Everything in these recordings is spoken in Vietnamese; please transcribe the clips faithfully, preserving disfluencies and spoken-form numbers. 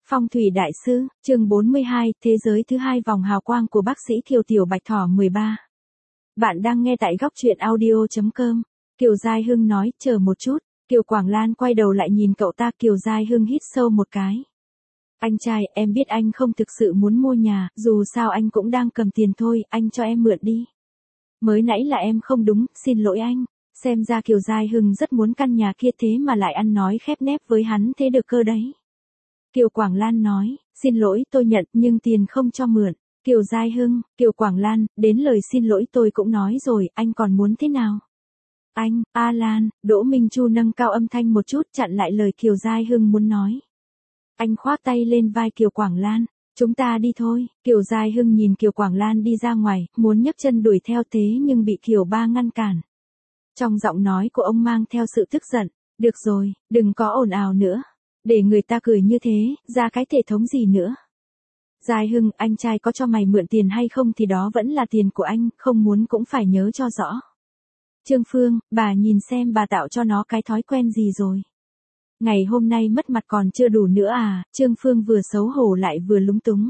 Phong thủy đại sư, chương bốn mươi hai, thế giới thứ hai vòng hào quang của bác sĩ Kiều Tiểu Bạch Thỏ mười ba. Bạn đang nghe tại góc truyện audio chấm com. Kiều Giai Hưng nói, chờ một chút. Kiều Quảng Lan quay đầu lại nhìn cậu ta. Kiều Giai Hưng hít sâu một cái. Anh trai, em biết anh không thực sự muốn mua nhà, dù sao anh cũng đang cầm tiền thôi, anh cho em mượn đi. Mới nãy là em không đúng, xin lỗi anh. Xem ra Kiều Giai Hưng rất muốn căn nhà kia thế mà lại ăn nói khép nép với hắn thế được cơ đấy. Kiều Quảng Lan nói, xin lỗi tôi nhận nhưng tiền không cho mượn. Kiều Giai Hưng, Kiều Quảng Lan, đến lời xin lỗi tôi cũng nói rồi, anh còn muốn thế nào? Anh, A Lan, Đỗ Minh Chu nâng cao âm thanh một chút chặn lại lời Kiều Giai Hưng muốn nói. Anh khoác tay lên vai Kiều Quảng Lan, chúng ta đi thôi. Kiều Giai Hưng nhìn Kiều Quảng Lan đi ra ngoài, muốn nhấc chân đuổi theo thế nhưng bị Kiều Ba ngăn cản. Trong giọng nói của ông mang theo sự tức giận, được rồi, đừng có ồn ào nữa. Để người ta cười như thế, ra cái thể thống gì nữa. Giai Hưng, anh trai có cho mày mượn tiền hay không thì đó vẫn là tiền của anh, không muốn cũng phải nhớ cho rõ. Trương Phương, bà nhìn xem bà tạo cho nó cái thói quen gì rồi. Ngày hôm nay mất mặt còn chưa đủ nữa à, Trương Phương vừa xấu hổ lại vừa lúng túng.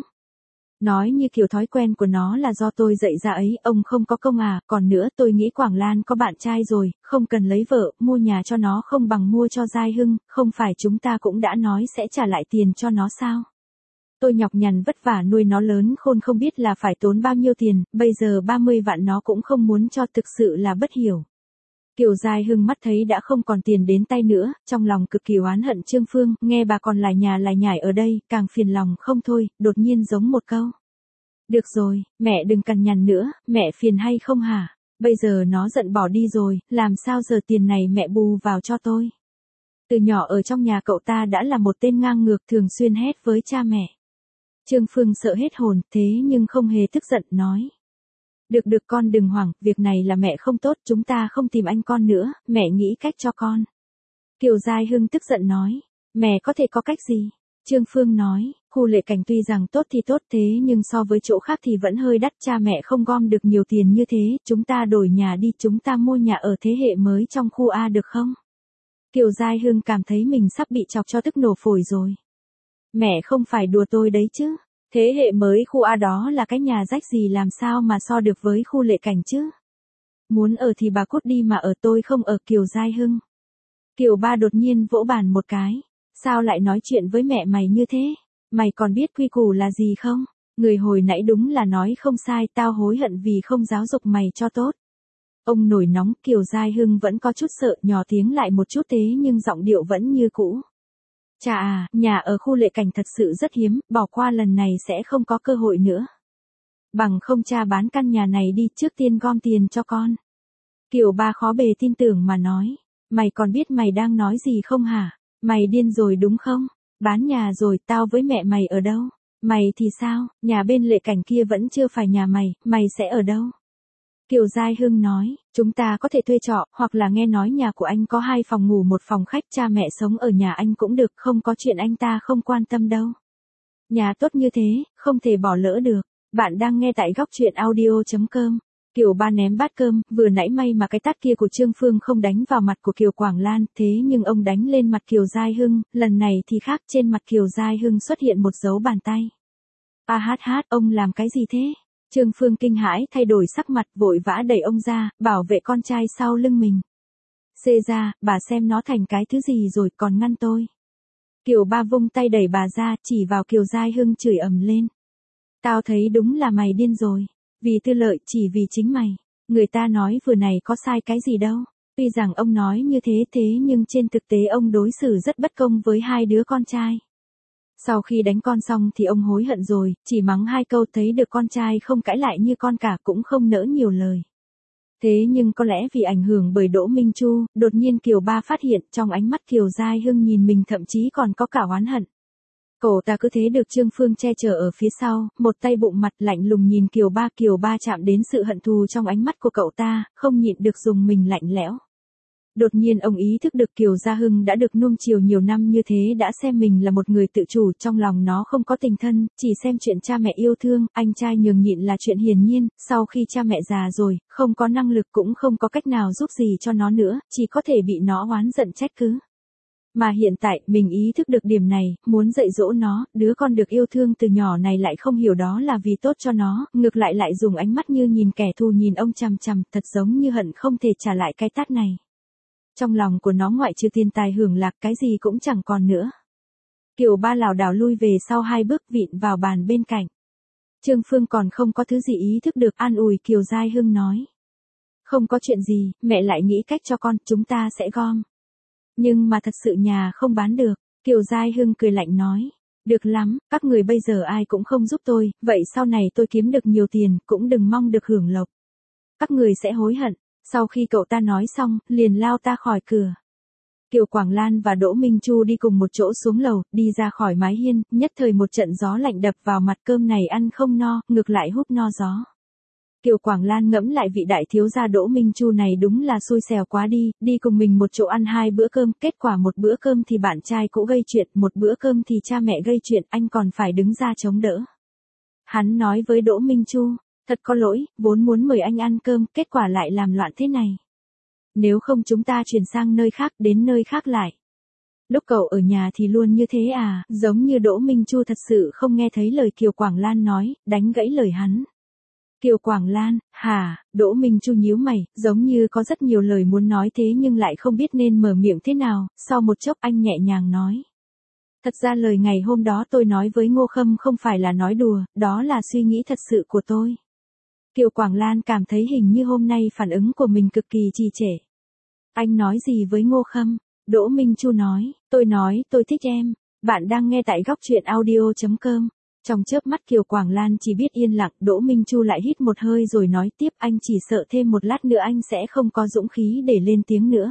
Nói như kiểu thói quen của nó là do tôi dạy ra ấy, ông không có công à, còn nữa tôi nghĩ Quảng Lan có bạn trai rồi, không cần lấy vợ, mua nhà cho nó không bằng mua cho Giai Hưng, không phải chúng ta cũng đã nói sẽ trả lại tiền cho nó sao? Tôi nhọc nhằn vất vả nuôi nó lớn khôn không biết là phải tốn bao nhiêu tiền, bây giờ ba mươi vạn nó cũng không muốn cho, thực sự là bất hiểu. Kiều Giai Hưng mắt thấy đã không còn tiền đến tay nữa, trong lòng cực kỳ oán hận Trương Phương, nghe bà còn lải nhà lải nhải ở đây, càng phiền lòng không thôi, đột nhiên giống một câu. Được rồi, mẹ đừng cằn nhằn nữa, mẹ phiền hay không hả? Bây giờ nó giận bỏ đi rồi, làm sao giờ tiền này mẹ bù vào cho tôi? Từ nhỏ ở trong nhà cậu ta đã là một tên ngang ngược thường xuyên hét với cha mẹ. Trương Phương sợ hết hồn, thế nhưng không hề tức giận, nói. Được được con đừng hoảng, việc này là mẹ không tốt, chúng ta không tìm anh con nữa, mẹ nghĩ cách cho con. Kiều Giai Hưng tức giận nói, mẹ có thể có cách gì? Trương Phương nói, khu Lệ Cảnh tuy rằng tốt thì tốt thế nhưng so với chỗ khác thì vẫn hơi đắt, cha mẹ không gom được nhiều tiền như thế, chúng ta đổi nhà đi, chúng ta mua nhà ở thế hệ mới trong khu A được không? Kiều Giai Hưng cảm thấy mình sắp bị chọc cho tức nổ phổi rồi. Mẹ không phải đùa tôi đấy chứ. Thế hệ mới khu A đó là cái nhà rách gì làm sao mà so được với khu Lệ Cảnh chứ? Muốn ở thì bà cút đi mà ở, tôi không ở. Kiều Giai Hưng. Kiều Ba đột nhiên vỗ bàn một cái. Sao lại nói chuyện với mẹ mày như thế? Mày còn biết quy củ là gì không? Người hồi nãy đúng là nói không sai, tao hối hận vì không giáo dục mày cho tốt. Ông nổi nóng. Kiều Giai Hưng vẫn có chút sợ, nhỏ tiếng lại một chút thế nhưng giọng điệu vẫn như cũ. Chà à, nhà ở khu Lệ Cảnh thật sự rất hiếm, bỏ qua lần này sẽ không có cơ hội nữa. Bằng không cha bán căn nhà này đi, trước tiên gom tiền cho con. Kiều Ba khó bề tin tưởng mà nói, mày còn biết mày đang nói gì không hả? Mày điên rồi đúng không? Bán nhà rồi, tao với mẹ mày ở đâu? Mày thì sao, nhà bên Lệ Cảnh kia vẫn chưa phải nhà mày, mày sẽ ở đâu? Kiều Giai Hưng nói, chúng ta có thể thuê trọ, hoặc là nghe nói nhà của anh có hai phòng ngủ một phòng khách, cha mẹ sống ở nhà anh cũng được, không có chuyện anh ta không quan tâm đâu. Nhà tốt như thế, không thể bỏ lỡ được. Bạn đang nghe tại góc truyện audio chấm com. Kiều Ba ném bát cơm, vừa nãy may mà cái tát kia của Trương Phương không đánh vào mặt của Kiều Quảng Lan, thế nhưng ông đánh lên mặt Kiều Giai Hưng, lần này thì khác, trên mặt Kiều Giai Hưng xuất hiện một dấu bàn tay. A hát hát, ông làm cái gì thế? Trương Phương kinh hãi thay đổi sắc mặt, vội vã đẩy ông ra, bảo vệ con trai sau lưng mình. Xê ra, bà xem nó thành cái thứ gì rồi còn ngăn tôi. Kiều Ba vung tay đẩy bà ra, chỉ vào Kiều Giai Hưng chửi ầm lên. Tao thấy đúng là mày điên rồi. Vì tư lợi, chỉ vì chính mày. Người ta nói vừa này có sai cái gì đâu. Tuy rằng ông nói như thế thế nhưng trên thực tế ông đối xử rất bất công với hai đứa con trai. Sau khi đánh con xong thì ông hối hận rồi, chỉ mắng hai câu, thấy được con trai không cãi lại như con cả cũng không nỡ nhiều lời. Thế nhưng có lẽ vì ảnh hưởng bởi Đỗ Minh Chu, đột nhiên Kiều Ba phát hiện trong ánh mắt Kiều Giai Hưng nhìn mình thậm chí còn có cả oán hận. Cậu ta cứ thế được Trương Phương che chở ở phía sau, một tay bụng mặt lạnh lùng nhìn Kiều Ba. Kiều Ba chạm đến sự hận thù trong ánh mắt của cậu ta, không nhịn được dùng mình lạnh lẽo. Đột nhiên ông ý thức được Kiều Gia Hưng đã được nuông chiều nhiều năm như thế đã xem mình là một người tự chủ, trong lòng nó không có tình thân, chỉ xem chuyện cha mẹ yêu thương, anh trai nhường nhịn là chuyện hiển nhiên, sau khi cha mẹ già rồi, không có năng lực cũng không có cách nào giúp gì cho nó nữa, chỉ có thể bị nó oán giận trách cứ. Mà hiện tại, mình ý thức được điểm này, muốn dạy dỗ nó, đứa con được yêu thương từ nhỏ này lại không hiểu đó là vì tốt cho nó, ngược lại lại dùng ánh mắt như nhìn kẻ thù nhìn ông chằm chằm, thật giống như hận không thể trả lại cái tát này. Trong lòng của nó ngoại trừ tiền tài hưởng lạc cái gì cũng chẳng còn nữa. Kiều Ba lảo đảo lui về sau hai bước vịn vào bàn bên cạnh. Trương Phương còn không có thứ gì ý thức được an ủi Kiều Giai Hưng nói. Không có chuyện gì, mẹ lại nghĩ cách cho con, chúng ta sẽ gom. Nhưng mà thật sự nhà không bán được, Kiều Giai Hưng cười lạnh nói. Được lắm, các người bây giờ ai cũng không giúp tôi, vậy sau này tôi kiếm được nhiều tiền, cũng đừng mong được hưởng lộc. Các người sẽ hối hận. Sau khi cậu ta nói xong, liền lao ta khỏi cửa. Kiều Quảng Lan và Đỗ Minh Chu đi cùng một chỗ xuống lầu, đi ra khỏi mái hiên, nhất thời một trận gió lạnh đập vào mặt, cơm này ăn không no, ngược lại hút no gió. Kiều Quảng Lan ngẫm lại vị đại thiếu gia Đỗ Minh Chu này đúng là xui xẻo quá đi, đi cùng mình một chỗ ăn hai bữa cơm, kết quả một bữa cơm thì bạn trai cũ gây chuyện, một bữa cơm thì cha mẹ gây chuyện, anh còn phải đứng ra chống đỡ. Hắn nói với Đỗ Minh Chu, thật có lỗi, vốn muốn mời anh ăn cơm, kết quả lại làm loạn thế này. Nếu không chúng ta chuyển sang nơi khác, đến nơi khác lại. Lúc cậu ở nhà thì luôn như thế à, giống như Đỗ Minh Chu thật sự không nghe thấy lời Kiều Quảng Lan nói, đánh gãy lời hắn. Kiều Quảng Lan, hả, Đỗ Minh Chu nhíu mày, giống như có rất nhiều lời muốn nói thế nhưng lại không biết nên mở miệng thế nào, sau một chốc anh nhẹ nhàng nói. Thật ra lời ngày hôm đó tôi nói với Ngô Khâm không phải là nói đùa, đó là suy nghĩ thật sự của tôi. Kiều Quảng Lan cảm thấy hình như hôm nay phản ứng của mình cực kỳ trì trệ. Anh nói gì với Ngô Khâm? Đỗ Minh Chu nói, tôi nói tôi thích em. Bạn đang nghe tại góc truyện audio chấm com. Trong chớp mắt Kiều Quảng Lan chỉ biết yên lặng, Đỗ Minh Chu lại hít một hơi rồi nói tiếp, anh chỉ sợ thêm một lát nữa anh sẽ không có dũng khí để lên tiếng nữa.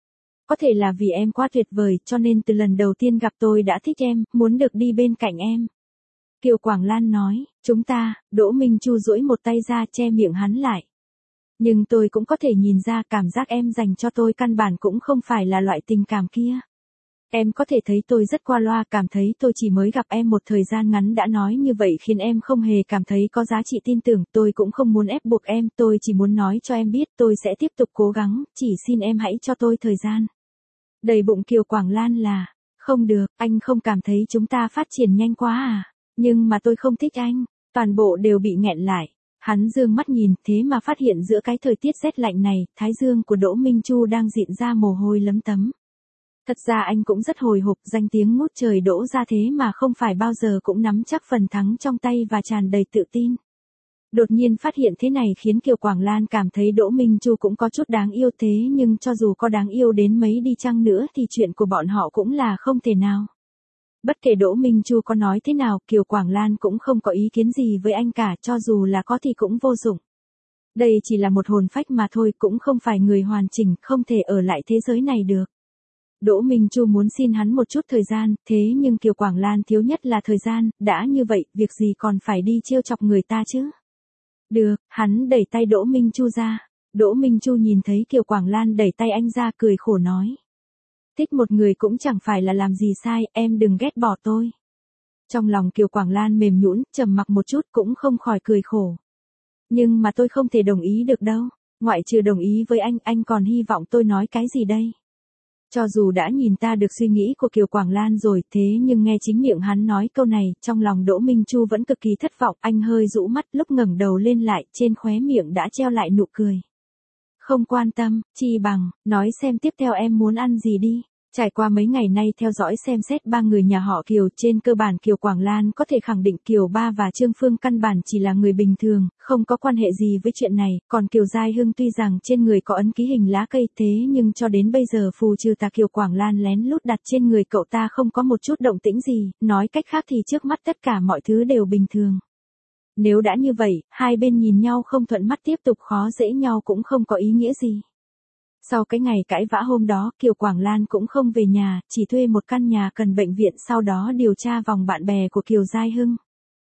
Có thể là vì em quá tuyệt vời, cho nên từ lần đầu tiên gặp tôi đã thích em, muốn được đi bên cạnh em. Kiều Quảng Lan nói, chúng ta, Đỗ Minh Chu duỗi một tay ra che miệng hắn lại. Nhưng tôi cũng có thể nhìn ra cảm giác em dành cho tôi căn bản cũng không phải là loại tình cảm kia. Em có thể thấy tôi rất qua loa, cảm thấy tôi chỉ mới gặp em một thời gian ngắn đã nói như vậy khiến em không hề cảm thấy có giá trị tin tưởng, tôi cũng không muốn ép buộc em, tôi chỉ muốn nói cho em biết tôi sẽ tiếp tục cố gắng, chỉ xin em hãy cho tôi thời gian. Đầy bụng Kiều Quảng Lan là, không được, anh không cảm thấy chúng ta phát triển nhanh quá à, nhưng mà tôi không thích anh, toàn bộ đều bị nghẹn lại. Hắn dương mắt nhìn, thế mà phát hiện giữa cái thời tiết rét lạnh này, thái dương của Đỗ Minh Chu đang dịn ra mồ hôi lấm tấm. Thật ra anh cũng rất hồi hộp, danh tiếng ngút trời đỗ ra thế mà không phải bao giờ cũng nắm chắc phần thắng trong tay và tràn đầy tự tin. Đột nhiên phát hiện thế này khiến Kiều Quảng Lan cảm thấy Đỗ Minh Chu cũng có chút đáng yêu thế nhưng cho dù có đáng yêu đến mấy đi chăng nữa thì chuyện của bọn họ cũng là không thể nào. Bất kể Đỗ Minh Chu có nói thế nào, Kiều Quảng Lan cũng không có ý kiến gì với anh cả, cho dù là có thì cũng vô dụng. Đây chỉ là một hồn phách mà thôi, cũng không phải người hoàn chỉnh, không thể ở lại thế giới này được. Đỗ Minh Chu muốn xin hắn một chút thời gian, thế nhưng Kiều Quảng Lan thiếu nhất là thời gian, đã như vậy, việc gì còn phải đi trêu chọc người ta chứ? Được, hắn đẩy tay Đỗ Minh Chu ra. Đỗ Minh Chu nhìn thấy Kiều Quảng Lan đẩy tay anh ra cười khổ nói. Thích một người cũng chẳng phải là làm gì sai, em đừng ghét bỏ tôi. Trong lòng Kiều Quảng Lan mềm nhũn, trầm mặc một chút cũng không khỏi cười khổ. Nhưng mà tôi không thể đồng ý được đâu, ngoại trừ đồng ý với anh, anh còn hy vọng tôi nói cái gì đây? Cho dù đã nhìn ta được suy nghĩ của Kiều Quảng Lan rồi, thế nhưng nghe chính miệng hắn nói câu này, trong lòng Đỗ Minh Chu vẫn cực kỳ thất vọng, anh hơi rũ mắt, lúc ngẩng đầu lên lại, trên khóe miệng đã treo lại nụ cười. Không quan tâm, chi bằng, nói xem tiếp theo em muốn ăn gì đi. Trải qua mấy ngày nay theo dõi xem xét ba người nhà họ Kiều, trên cơ bản Kiều Quảng Lan có thể khẳng định Kiều Ba và Trương Phương căn bản chỉ là người bình thường, không có quan hệ gì với chuyện này, còn Kiều Giai Hưng tuy rằng trên người có ấn ký hình lá cây thế nhưng cho đến bây giờ phù trừ tà Kiều Quảng Lan lén lút đặt trên người cậu ta không có một chút động tĩnh gì, nói cách khác thì trước mắt tất cả mọi thứ đều bình thường. Nếu đã như vậy, hai bên nhìn nhau không thuận mắt tiếp tục khó dễ nhau cũng không có ý nghĩa gì. Sau cái ngày cãi vã hôm đó, Kiều Quảng Lan cũng không về nhà, chỉ thuê một căn nhà gần bệnh viện, sau đó điều tra vòng bạn bè của Kiều Giai Hưng.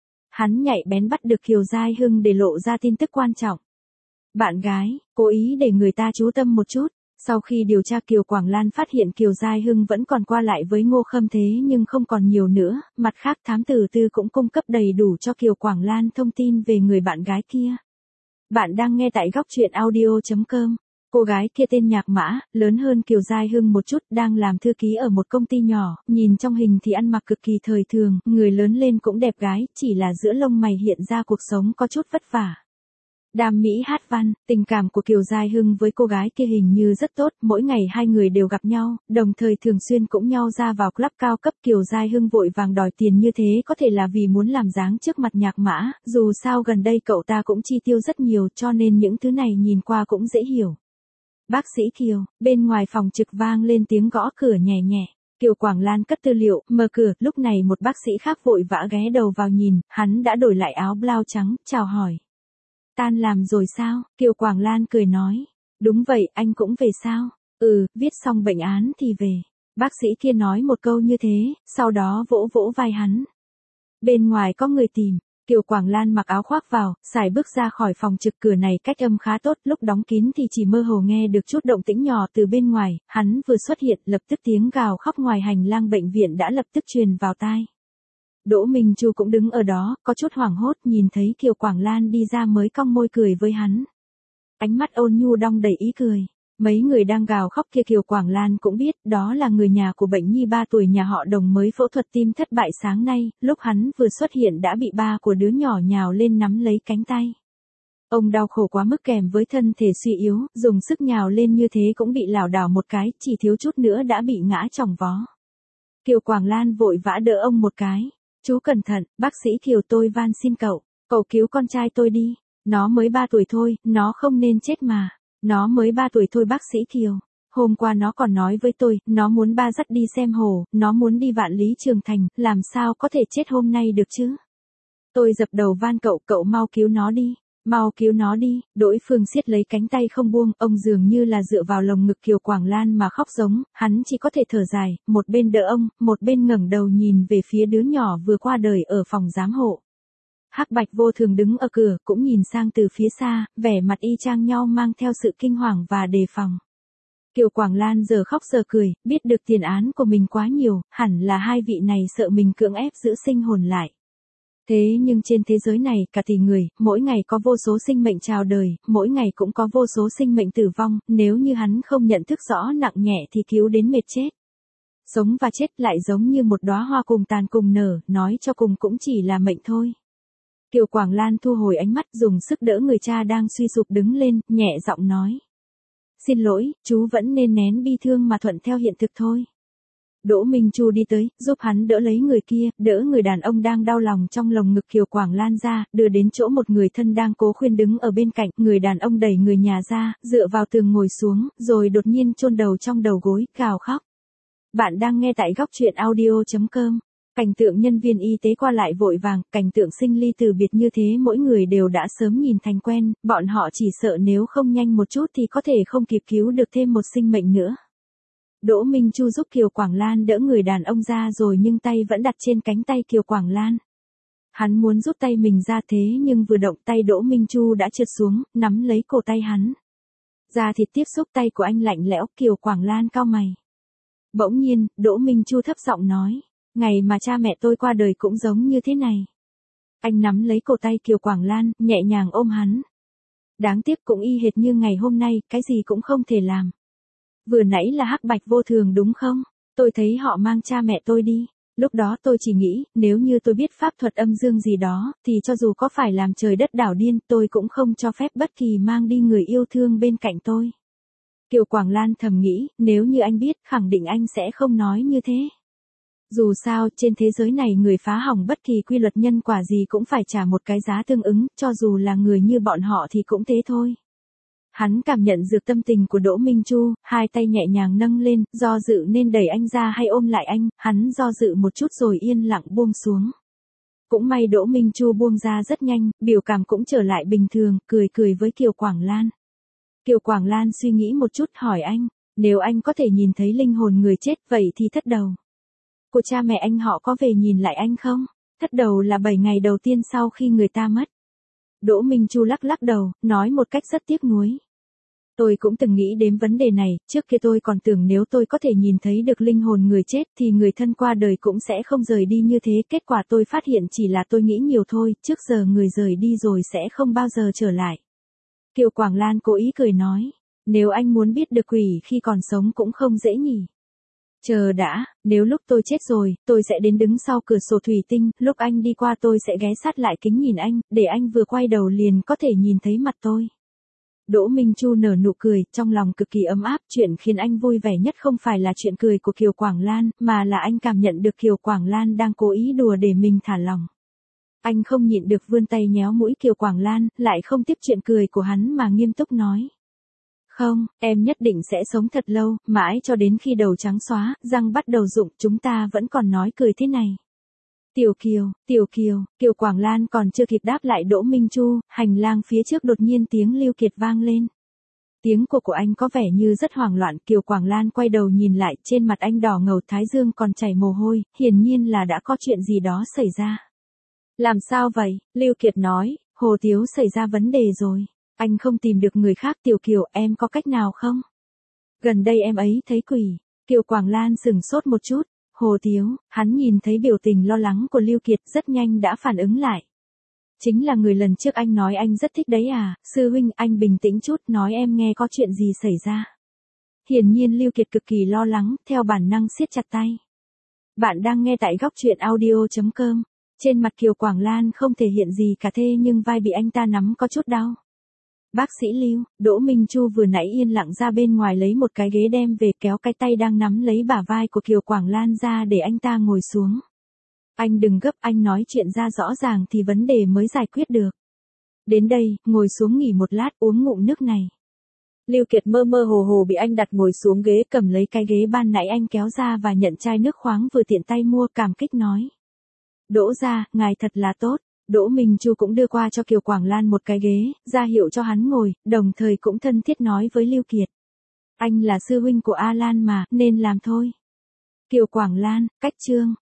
Hắn nhạy bén bắt được Kiều Giai Hưng để lộ ra tin tức quan trọng. Bạn gái, cố ý để người ta chú tâm một chút. Sau khi điều tra Kiều Quảng Lan phát hiện Kiều Giai Hưng vẫn còn qua lại với Ngô Khâm thế nhưng không còn nhiều nữa, mặt khác thám tử tư cũng cung cấp đầy đủ cho Kiều Quảng Lan thông tin về người bạn gái kia. Bạn đang nghe tại góc truyện audio chấm com. Cô gái kia tên Nhạc Mã, lớn hơn Kiều Giai Hưng một chút, đang làm thư ký ở một công ty nhỏ, nhìn trong hình thì ăn mặc cực kỳ thời thường, người lớn lên cũng đẹp gái, chỉ là giữa lông mày hiện ra cuộc sống có chút vất vả. Đam mỹ hát văn, tình cảm của Kiều Giai Hưng với cô gái kia hình như rất tốt, mỗi ngày hai người đều gặp nhau, đồng thời thường xuyên cũng nhau ra vào club cao cấp. Kiều Giai Hưng vội vàng đòi tiền như thế có thể là vì muốn làm dáng trước mặt Nhạc Mã, dù sao gần đây cậu ta cũng chi tiêu rất nhiều cho nên những thứ này nhìn qua cũng dễ hiểu. Bác sĩ Kiều, bên ngoài phòng trực vang lên tiếng gõ cửa nhẹ nhẹ. Kiều Quảng Lan cất tư liệu, mở cửa, lúc này một bác sĩ khác vội vã ghé đầu vào nhìn, hắn đã đổi lại áo blau trắng, chào hỏi. Tan làm rồi sao? Kiều Quảng Lan cười nói. Đúng vậy, anh cũng về sao? Ừ, viết xong bệnh án thì về. Bác sĩ kia nói một câu như thế, sau đó vỗ vỗ vai hắn. Bên ngoài có người tìm. Kiều Quảng Lan mặc áo khoác vào, xài bước ra khỏi phòng trực, cửa này cách âm khá tốt, lúc đóng kín thì chỉ mơ hồ nghe được chút động tĩnh nhỏ từ bên ngoài, hắn vừa xuất hiện, lập tức tiếng gào khóc ngoài hành lang bệnh viện đã lập tức truyền vào tai. Đỗ Minh Chu cũng đứng ở đó, có chút hoảng hốt, nhìn thấy Kiều Quảng Lan đi ra mới cong môi cười với hắn. Ánh mắt ôn nhu đong đầy ý cười. Mấy người đang gào khóc kia Kiều Quảng Lan cũng biết, đó là người nhà của bệnh nhi ba tuổi nhà họ Đồng mới phẫu thuật tim thất bại sáng nay, lúc hắn vừa xuất hiện đã bị ba của đứa nhỏ nhào lên nắm lấy cánh tay. Ông đau khổ quá mức kèm với thân thể suy yếu, dùng sức nhào lên như thế cũng bị lảo đảo một cái, chỉ thiếu chút nữa đã bị ngã chỏng vó. Kiều Quảng Lan vội vã đỡ ông một cái. Chú cẩn thận, bác sĩ Kiều, tôi van xin cậu, cậu cứu con trai tôi đi, nó mới ba tuổi thôi, nó không nên chết mà. Nó mới ba tuổi thôi bác sĩ Kiều. Hôm qua nó còn nói với tôi, nó muốn ba dắt đi xem hồ, nó muốn đi Vạn Lý Trường Thành, làm sao có thể chết hôm nay được chứ? Tôi dập đầu van cậu, cậu mau cứu nó đi, mau cứu nó đi. Đỗ Phương siết lấy cánh tay không buông, ông dường như là dựa vào lồng ngực Kiều Quảng Lan mà khóc giống, hắn chỉ có thể thở dài, một bên đỡ ông, một bên ngẩng đầu nhìn về phía đứa nhỏ vừa qua đời ở phòng giám hộ. Hắc Bạch Vô Thường đứng ở cửa, cũng nhìn sang từ phía xa, vẻ mặt y chang nhau mang theo sự kinh hoàng và đề phòng. Kiều Quảng Lan giờ khóc giờ cười, biết được tiền án của mình quá nhiều, hẳn là hai vị này sợ mình cưỡng ép giữ sinh hồn lại. Thế nhưng trên thế giới này, cả tỷ người, mỗi ngày có vô số sinh mệnh chào đời, mỗi ngày cũng có vô số sinh mệnh tử vong, nếu như hắn không nhận thức rõ nặng nhẹ thì cứu đến mệt chết. Sống và chết lại giống như một đóa hoa cùng tàn cùng nở, nói cho cùng cũng chỉ là mệnh thôi. Kiều Quảng Lan thu hồi ánh mắt, dùng sức đỡ người cha đang suy sụp đứng lên, nhẹ giọng nói. Xin lỗi, chú vẫn nên nén bi thương mà thuận theo hiện thực thôi. Đỗ Minh Chu đi tới, giúp hắn đỡ lấy người kia, đỡ người đàn ông đang đau lòng trong lồng ngực Kiều Quảng Lan ra, đưa đến chỗ một người thân đang cố khuyên đứng ở bên cạnh, người đàn ông đẩy người nhà ra, dựa vào tường ngồi xuống, rồi đột nhiên chôn đầu trong đầu gối, gào khóc. Bạn đang nghe tại góc truyện audio chấm com. Cảnh tượng nhân viên y tế qua lại vội vàng, cảnh tượng sinh ly từ biệt như thế mỗi người đều đã sớm nhìn thành quen, bọn họ chỉ sợ nếu không nhanh một chút thì có thể không kịp cứu được thêm một sinh mệnh nữa. Đỗ Minh Chu giúp Kiều Quảng Lan đỡ người đàn ông ra rồi nhưng tay vẫn đặt trên cánh tay Kiều Quảng Lan. Hắn muốn rút tay mình ra thế nhưng vừa động tay Đỗ Minh Chu đã trượt xuống, nắm lấy cổ tay hắn. Da thịt tiếp xúc tay của anh lạnh lẽo, Kiều Quảng Lan cau mày. Bỗng nhiên, Đỗ Minh Chu thấp giọng nói. Ngày mà cha mẹ tôi qua đời cũng giống như thế này. Anh nắm lấy cổ tay Kiều Quảng Lan, nhẹ nhàng ôm hắn. Đáng tiếc cũng y hệt như ngày hôm nay, cái gì cũng không thể làm. Vừa nãy là Hắc Bạch Vô Thường đúng không? Tôi thấy họ mang cha mẹ tôi đi. Lúc đó tôi chỉ nghĩ, nếu như tôi biết pháp thuật âm dương gì đó, thì cho dù có phải làm trời đất đảo điên, tôi cũng không cho phép bất kỳ mang đi người yêu thương bên cạnh tôi. Kiều Quảng Lan thầm nghĩ, nếu như anh biết, khẳng định anh sẽ không nói như thế. Dù sao, trên thế giới này người phá hỏng bất kỳ quy luật nhân quả gì cũng phải trả một cái giá tương ứng, cho dù là người như bọn họ thì cũng thế thôi. Hắn cảm nhận được tâm tình của Đỗ Minh Chu, hai tay nhẹ nhàng nâng lên, do dự nên đẩy anh ra hay ôm lại anh, hắn do dự một chút rồi yên lặng buông xuống. Cũng may Đỗ Minh Chu buông ra rất nhanh, biểu cảm cũng trở lại bình thường, cười cười với Kiều Quảng Lan. Kiều Quảng Lan suy nghĩ một chút hỏi anh, nếu anh có thể nhìn thấy linh hồn người chết vậy thì thất đầu của cha mẹ anh họ có về nhìn lại anh không? Thất đầu là bảy ngày đầu tiên sau khi người ta mất. Đỗ Minh Chu lắc lắc đầu, nói một cách rất tiếc nuối. Tôi cũng từng nghĩ đến vấn đề này, trước kia tôi còn tưởng nếu tôi có thể nhìn thấy được linh hồn người chết thì người thân qua đời cũng sẽ không rời đi như thế, kết quả tôi phát hiện chỉ là tôi nghĩ nhiều thôi, trước giờ người rời đi rồi sẽ không bao giờ trở lại. Kiều Quảng Lan cố ý cười nói, Nếu anh muốn biết được quỷ khi còn sống cũng không dễ nhỉ. Chờ đã, nếu lúc tôi chết rồi, tôi sẽ đến đứng sau cửa sổ thủy tinh, lúc anh đi qua tôi sẽ ghé sát lại kính nhìn anh, để anh vừa quay đầu liền có thể nhìn thấy mặt tôi. Đỗ Minh Chu nở nụ cười, trong lòng cực kỳ ấm áp, chuyện khiến anh vui vẻ nhất không phải là chuyện cười của Kiều Quảng Lan, mà là anh cảm nhận được Kiều Quảng Lan đang cố ý đùa để mình thả lòng. Anh không nhịn được vươn tay nhéo mũi Kiều Quảng Lan, lại không tiếp chuyện cười của hắn mà nghiêm túc nói. Không, em nhất định sẽ sống thật lâu, mãi cho đến khi đầu trắng xóa, răng bắt đầu rụng, chúng ta vẫn còn nói cười thế này. Tiểu Kiều, Tiểu Kiều, Kiều Quảng Lan còn chưa kịp đáp lại Đỗ Minh Chu, hành lang phía trước đột nhiên tiếng Lưu Kiệt vang lên. Tiếng của của anh có vẻ như rất hoảng loạn, Kiều Quảng Lan quay đầu nhìn lại, trên mặt anh đỏ ngầu, thái dương còn chảy mồ hôi, hiển nhiên là đã có chuyện gì đó xảy ra. Làm sao vậy? Lưu Kiệt nói, Hồ Tiếu xảy ra vấn đề rồi. Anh không tìm được người khác. Tiểu Kiều, em có cách nào không? Gần đây em ấy thấy quỷ. Kiều Quảng Lan sừng sốt một chút. Hồ Tiếu, hắn nhìn thấy biểu tình lo lắng của Lưu Kiệt rất nhanh đã phản ứng lại. Chính là người lần trước anh nói anh rất thích đấy à, sư huynh, anh bình tĩnh chút, nói em nghe có chuyện gì xảy ra. Hiển nhiên Lưu Kiệt cực kỳ lo lắng, theo bản năng siết chặt tay. Bạn đang nghe tại góc truyện audio chấm com. Trên mặt Kiều Quảng Lan không thể hiện gì cả, thế nhưng vai bị anh ta nắm có chút đau. Bác sĩ Lưu, Đỗ Minh Chu vừa nãy yên lặng ra bên ngoài lấy một cái ghế đem về, kéo cái tay đang nắm lấy bả vai của Kiều Quảng Lan ra để anh ta ngồi xuống. Anh đừng gấp, anh nói chuyện ra rõ ràng thì vấn đề mới giải quyết được. Đến đây, ngồi xuống nghỉ một lát, uống ngụm nước này. Lưu Kiệt mơ mơ hồ hồ bị anh đặt ngồi xuống ghế, cầm lấy cái ghế ban nãy anh kéo ra và nhận chai nước khoáng vừa tiện tay mua, cảm kích nói. Đỗ gia, ngài thật là tốt. Đỗ Minh Chu cũng đưa qua cho Kiều Quảng Lan một cái ghế, ra hiệu cho hắn ngồi, đồng thời cũng thân thiết nói với Lưu Kiệt. Anh là sư huynh của A Lan mà, nên làm thôi. Kiều Quảng Lan, cách chương,